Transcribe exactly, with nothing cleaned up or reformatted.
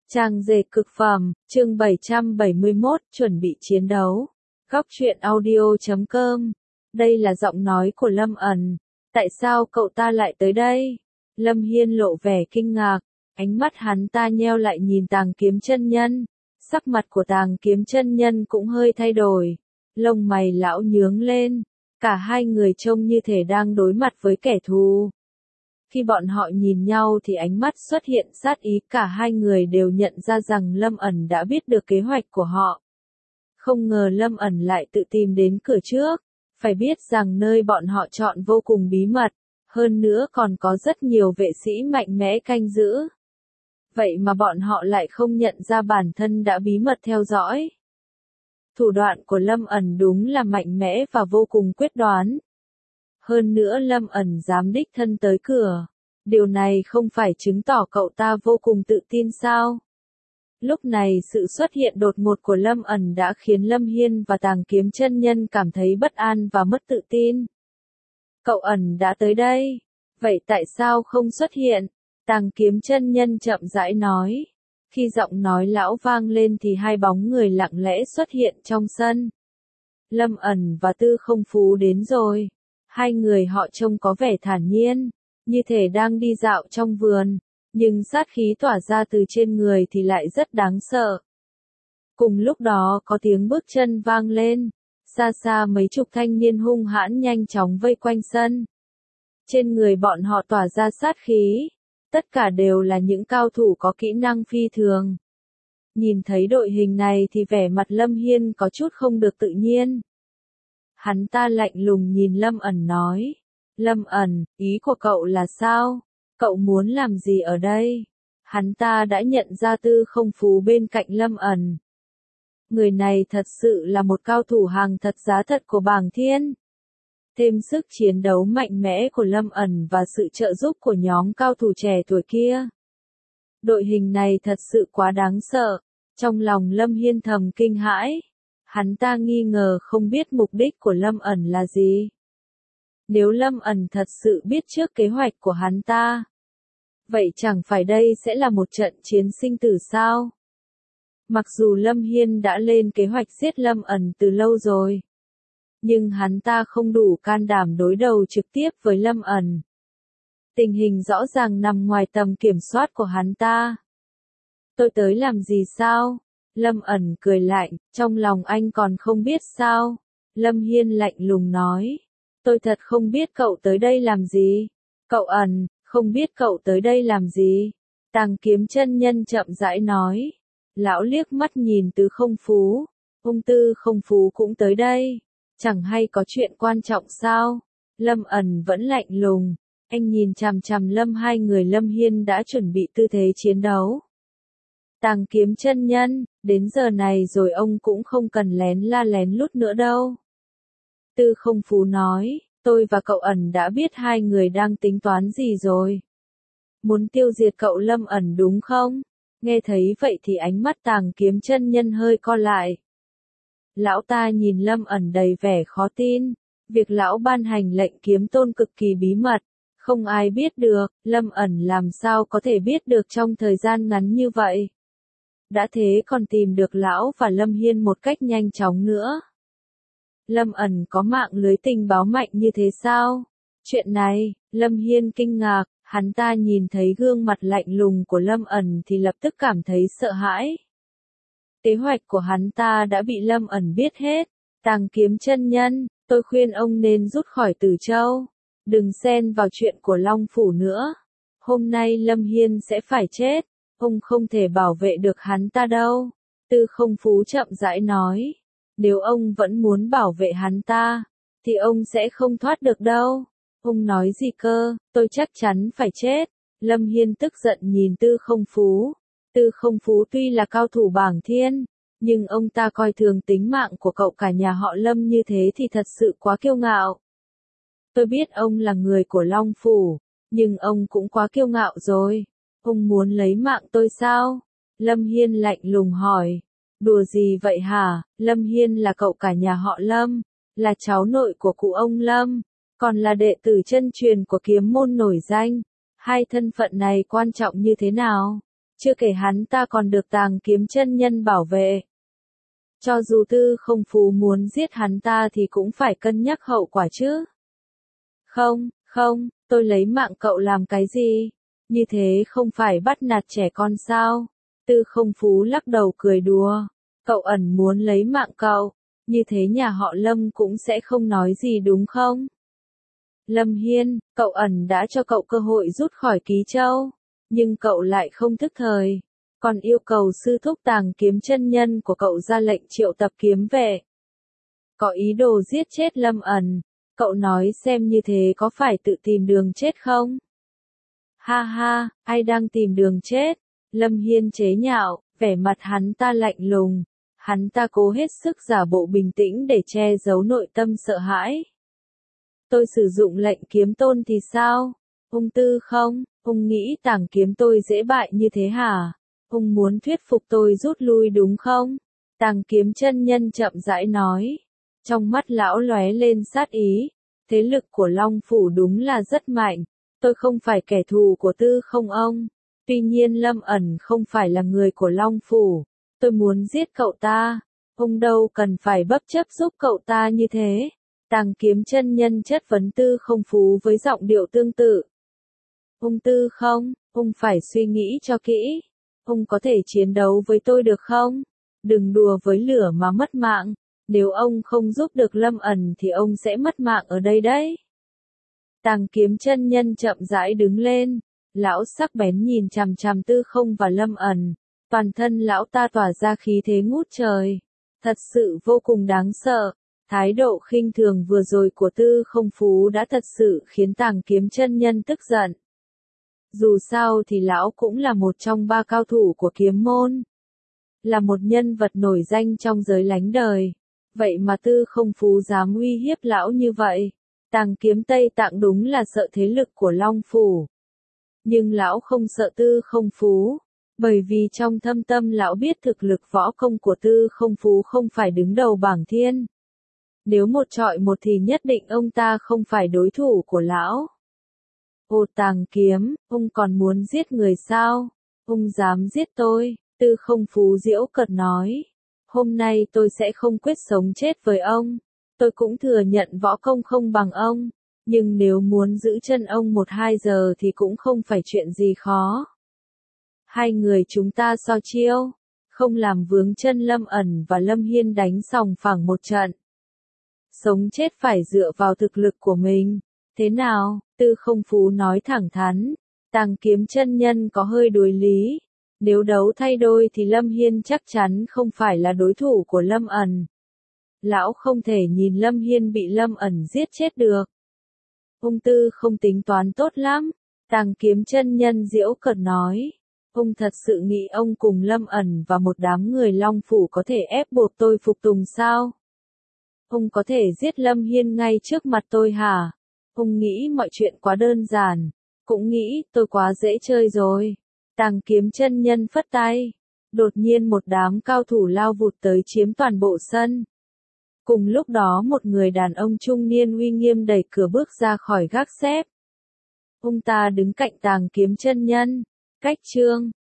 Trang dệt cực phẩm, chương bảy trăm bảy mươi mốt, chuẩn bị chiến đấu. Góc truyện audio chấm com. Đây là giọng nói của Lâm ẩn. Tại sao cậu ta lại tới đây? Lâm Hiên lộ vẻ kinh ngạc, ánh mắt hắn ta nheo lại nhìn Tàng Kiếm chân nhân. Sắc mặt của Tàng Kiếm chân nhân cũng hơi thay đổi, lông mày lão nhướng lên, cả hai người trông như thể đang đối mặt với kẻ thù. Khi bọn họ nhìn nhau thì ánh mắt xuất hiện sát ý, cả hai người đều nhận ra rằng Lâm ẩn đã biết được kế hoạch của họ. Không ngờ Lâm ẩn lại tự tìm đến cửa trước, phải biết rằng nơi bọn họ chọn vô cùng bí mật, hơn nữa còn có rất nhiều vệ sĩ mạnh mẽ canh giữ. Vậy mà bọn họ lại không nhận ra bản thân đã bí mật theo dõi. Thủ đoạn của Lâm ẩn đúng là mạnh mẽ và vô cùng quyết đoán. Hơn nữa Lâm ẩn dám đích thân tới cửa. Điều này không phải chứng tỏ cậu ta vô cùng tự tin sao? Lúc này sự xuất hiện đột ngột của Lâm ẩn đã khiến Lâm Hiên và Tàng Kiếm chân nhân cảm thấy bất an và mất tự tin. Cậu ẩn đã tới đây. Vậy tại sao không xuất hiện? Tàng Kiếm chân nhân chậm rãi nói. Khi giọng nói lão vang lên thì hai bóng người lặng lẽ xuất hiện trong sân. Lâm ẩn và Tư Không Phú đến rồi. Hai người họ trông có vẻ thản nhiên, như thể đang đi dạo trong vườn, nhưng sát khí tỏa ra từ trên người thì lại rất đáng sợ. Cùng lúc đó có tiếng bước chân vang lên, xa xa mấy chục thanh niên hung hãn nhanh chóng vây quanh sân. Trên người bọn họ tỏa ra sát khí, tất cả đều là những cao thủ có kỹ năng phi thường. Nhìn thấy đội hình này thì vẻ mặt Lâm Hiên có chút không được tự nhiên. Hắn ta lạnh lùng nhìn Lâm ẩn nói. Lâm ẩn, ý của cậu là sao? Cậu muốn làm gì ở đây? Hắn ta đã nhận ra Tư Không Phú bên cạnh Lâm ẩn. Người này thật sự là một cao thủ hàng thật giá thật của Bàng Thiên. Thêm sức chiến đấu mạnh mẽ của Lâm ẩn và sự trợ giúp của nhóm cao thủ trẻ tuổi kia. Đội hình này thật sự quá đáng sợ. Trong lòng Lâm Hiên thầm kinh hãi. Hắn ta nghi ngờ không biết mục đích của Lâm ẩn là gì. Nếu Lâm ẩn thật sự biết trước kế hoạch của hắn ta, vậy chẳng phải đây sẽ là một trận chiến sinh tử sao? Mặc dù Lâm Hiên đã lên kế hoạch giết Lâm ẩn từ lâu rồi, nhưng hắn ta không đủ can đảm đối đầu trực tiếp với Lâm ẩn. Tình hình rõ ràng nằm ngoài tầm kiểm soát của hắn ta. Tôi tới làm gì sao? Lâm ẩn cười lạnh, trong lòng anh còn không biết sao? Lâm Hiên lạnh lùng nói. Tôi thật không biết cậu tới đây làm gì. Cậu ẩn, không biết cậu tới đây làm gì. Tàng Kiếm chân nhân chậm rãi nói. Lão liếc mắt nhìn Tư Không Phú. Ông Tư Không Phú cũng tới đây. Chẳng hay có chuyện quan trọng sao? Lâm ẩn vẫn lạnh lùng. Anh nhìn chằm chằm Lâm hai người Lâm Hiên đã chuẩn bị tư thế chiến đấu. Tàng Kiếm chân nhân, đến giờ này rồi ông cũng không cần lén la lén lút nữa đâu. Tư Không Phú nói, tôi và cậu ẩn đã biết hai người đang tính toán gì rồi. Muốn tiêu diệt cậu Lâm ẩn đúng không? Nghe thấy vậy thì ánh mắt Tàng Kiếm chân nhân hơi co lại. Lão ta nhìn Lâm ẩn đầy vẻ khó tin. Việc lão ban hành lệnh kiếm tôn cực kỳ bí mật. Không ai biết được, Lâm ẩn làm sao có thể biết được trong thời gian ngắn như vậy. Đã thế còn tìm được lão và Lâm Hiên một cách nhanh chóng nữa. Lâm ẩn có mạng lưới tình báo mạnh như thế sao? Chuyện này, Lâm Hiên kinh ngạc, hắn ta nhìn thấy gương mặt lạnh lùng của Lâm ẩn thì lập tức cảm thấy sợ hãi. Kế hoạch của hắn ta đã bị Lâm ẩn biết hết. Tàng Kiếm chân nhân, tôi khuyên ông nên rút khỏi Tử Châu. Đừng xen vào chuyện của Long Phủ nữa. Hôm nay Lâm Hiên sẽ phải chết. Ông không thể bảo vệ được hắn ta đâu. Tư Không Phú chậm rãi nói. Nếu ông vẫn muốn bảo vệ hắn ta, thì ông sẽ không thoát được đâu. Ông nói gì cơ, tôi chắc chắn phải chết. Lâm Hiên tức giận nhìn Tư Không Phú. Tư Không Phú tuy là cao thủ Bàng Thiên, nhưng ông ta coi thường tính mạng của cậu cả nhà họ Lâm như thế thì thật sự quá kiêu ngạo. Tôi biết ông là người của Long Phủ, nhưng ông cũng quá kiêu ngạo rồi. Ông muốn lấy mạng tôi sao? Lâm Hiên lạnh lùng hỏi. Đùa gì vậy hả? Lâm Hiên là cậu cả nhà họ Lâm, là cháu nội của cụ ông Lâm, còn là đệ tử chân truyền của kiếm môn nổi danh. Hai thân phận này quan trọng như thế nào? Chưa kể hắn ta còn được Tàng Kiếm chân nhân bảo vệ. Cho dù Tư Không Phú muốn giết hắn ta thì cũng phải cân nhắc hậu quả chứ. Không, không, tôi lấy mạng cậu làm cái gì? Như thế không phải bắt nạt trẻ con sao? Tư Không Phú lắc đầu cười đùa. Cậu ẩn muốn lấy mạng cậu, như thế nhà họ Lâm cũng sẽ không nói gì đúng không? Lâm Hiên, cậu ẩn đã cho cậu cơ hội rút khỏi Ký Châu, nhưng cậu lại không thức thời, còn yêu cầu sư thúc Tàng Kiếm chân nhân của cậu ra lệnh triệu tập kiếm vệ. Có ý đồ giết chết Lâm ẩn, cậu nói xem như thế có phải tự tìm đường chết không? Ha ha, ai đang tìm đường chết? Lâm Hiên chế nhạo, vẻ mặt hắn ta lạnh lùng, hắn ta cố hết sức giả bộ bình tĩnh để che giấu nội tâm sợ hãi. Tôi sử dụng lệnh kiếm tôn thì sao? Ung Tư không, ông nghĩ Tàng Kiếm tôi dễ bại như thế hả? Ông muốn thuyết phục tôi rút lui đúng không? Tàng Kiếm chân nhân chậm rãi nói. Trong mắt lão lóe lên sát ý, thế lực của Long Phủ đúng là rất mạnh. Tôi không phải kẻ thù của Tư không ông. Tuy nhiên Lâm ẩn không phải là người của Long Phủ. Tôi muốn giết cậu ta. Ông đâu cần phải bấp chấp giúp cậu ta như thế. Tàng Kiếm chân nhân chất vấn Tư Không Phú với giọng điệu tương tự. Ông Tư không, ông phải suy nghĩ cho kỹ. Ông có thể chiến đấu với tôi được không? Đừng đùa với lửa mà mất mạng. Nếu ông không giúp được Lâm ẩn thì ông sẽ mất mạng ở đây đấy. Tàng Kiếm chân nhân chậm rãi đứng lên. Lão sắc bén nhìn chằm chằm Tư không và Lâm ẩn. Toàn thân lão ta tỏa ra khí thế ngút trời. Thật sự vô cùng đáng sợ. Thái độ khinh thường vừa rồi của Tư Không Phú đã thật sự khiến Tàng Kiếm chân nhân tức giận. Dù sao thì lão cũng là một trong ba cao thủ của kiếm môn. Là một nhân vật nổi danh trong giới lánh đời. Vậy mà Tư Không Phú dám uy hiếp lão như vậy. Tàng Kiếm Tây Tạng đúng là sợ thế lực của Long Phủ. Nhưng lão không sợ Tư Không Phú. Bởi vì trong thâm tâm lão biết thực lực võ công của Tư Không Phú không phải đứng đầu bảng thiên. Nếu một trọi một thì nhất định ông ta không phải đối thủ của lão. Ồ Tàng Kiếm, ông còn muốn giết người sao? Ông dám giết tôi, Tư Không Phú giễu cợt nói. Hôm nay tôi sẽ không quyết sống chết với ông. Tôi cũng thừa nhận võ công không bằng ông. Nhưng nếu muốn giữ chân ông một hai giờ thì cũng không phải chuyện gì khó. Hai người chúng ta so chiêu. Không làm vướng chân Lâm ẩn và Lâm Hiên đánh sòng phẳng một trận. Sống chết phải dựa vào thực lực của mình. Thế nào? Tư Không Phú nói thẳng thắn. Tàng Kiếm chân nhân có hơi đối lý. Nếu đấu thay đôi thì Lâm Hiên chắc chắn không phải là đối thủ của Lâm ẩn. Lão không thể nhìn Lâm Hiên bị Lâm ẩn giết chết được. Ông Tư không tính toán tốt lắm. Tàng Kiếm chân nhân giễu cợt nói. Ông thật sự nghĩ ông cùng Lâm ẩn và một đám người Long Phủ có thể ép buộc tôi phục tùng sao? Ông có thể giết Lâm Hiên ngay trước mặt tôi hả? Ông nghĩ mọi chuyện quá đơn giản. Cũng nghĩ tôi quá dễ chơi rồi. Tàng Kiếm chân nhân phất tay. Đột nhiên một đám cao thủ lao vụt tới chiếm toàn bộ sân. Cùng lúc đó một người đàn ông trung niên uy nghiêm đẩy cửa bước ra khỏi gác xếp. Ông ta đứng cạnh Tàng Kiếm chân nhân. Cách chương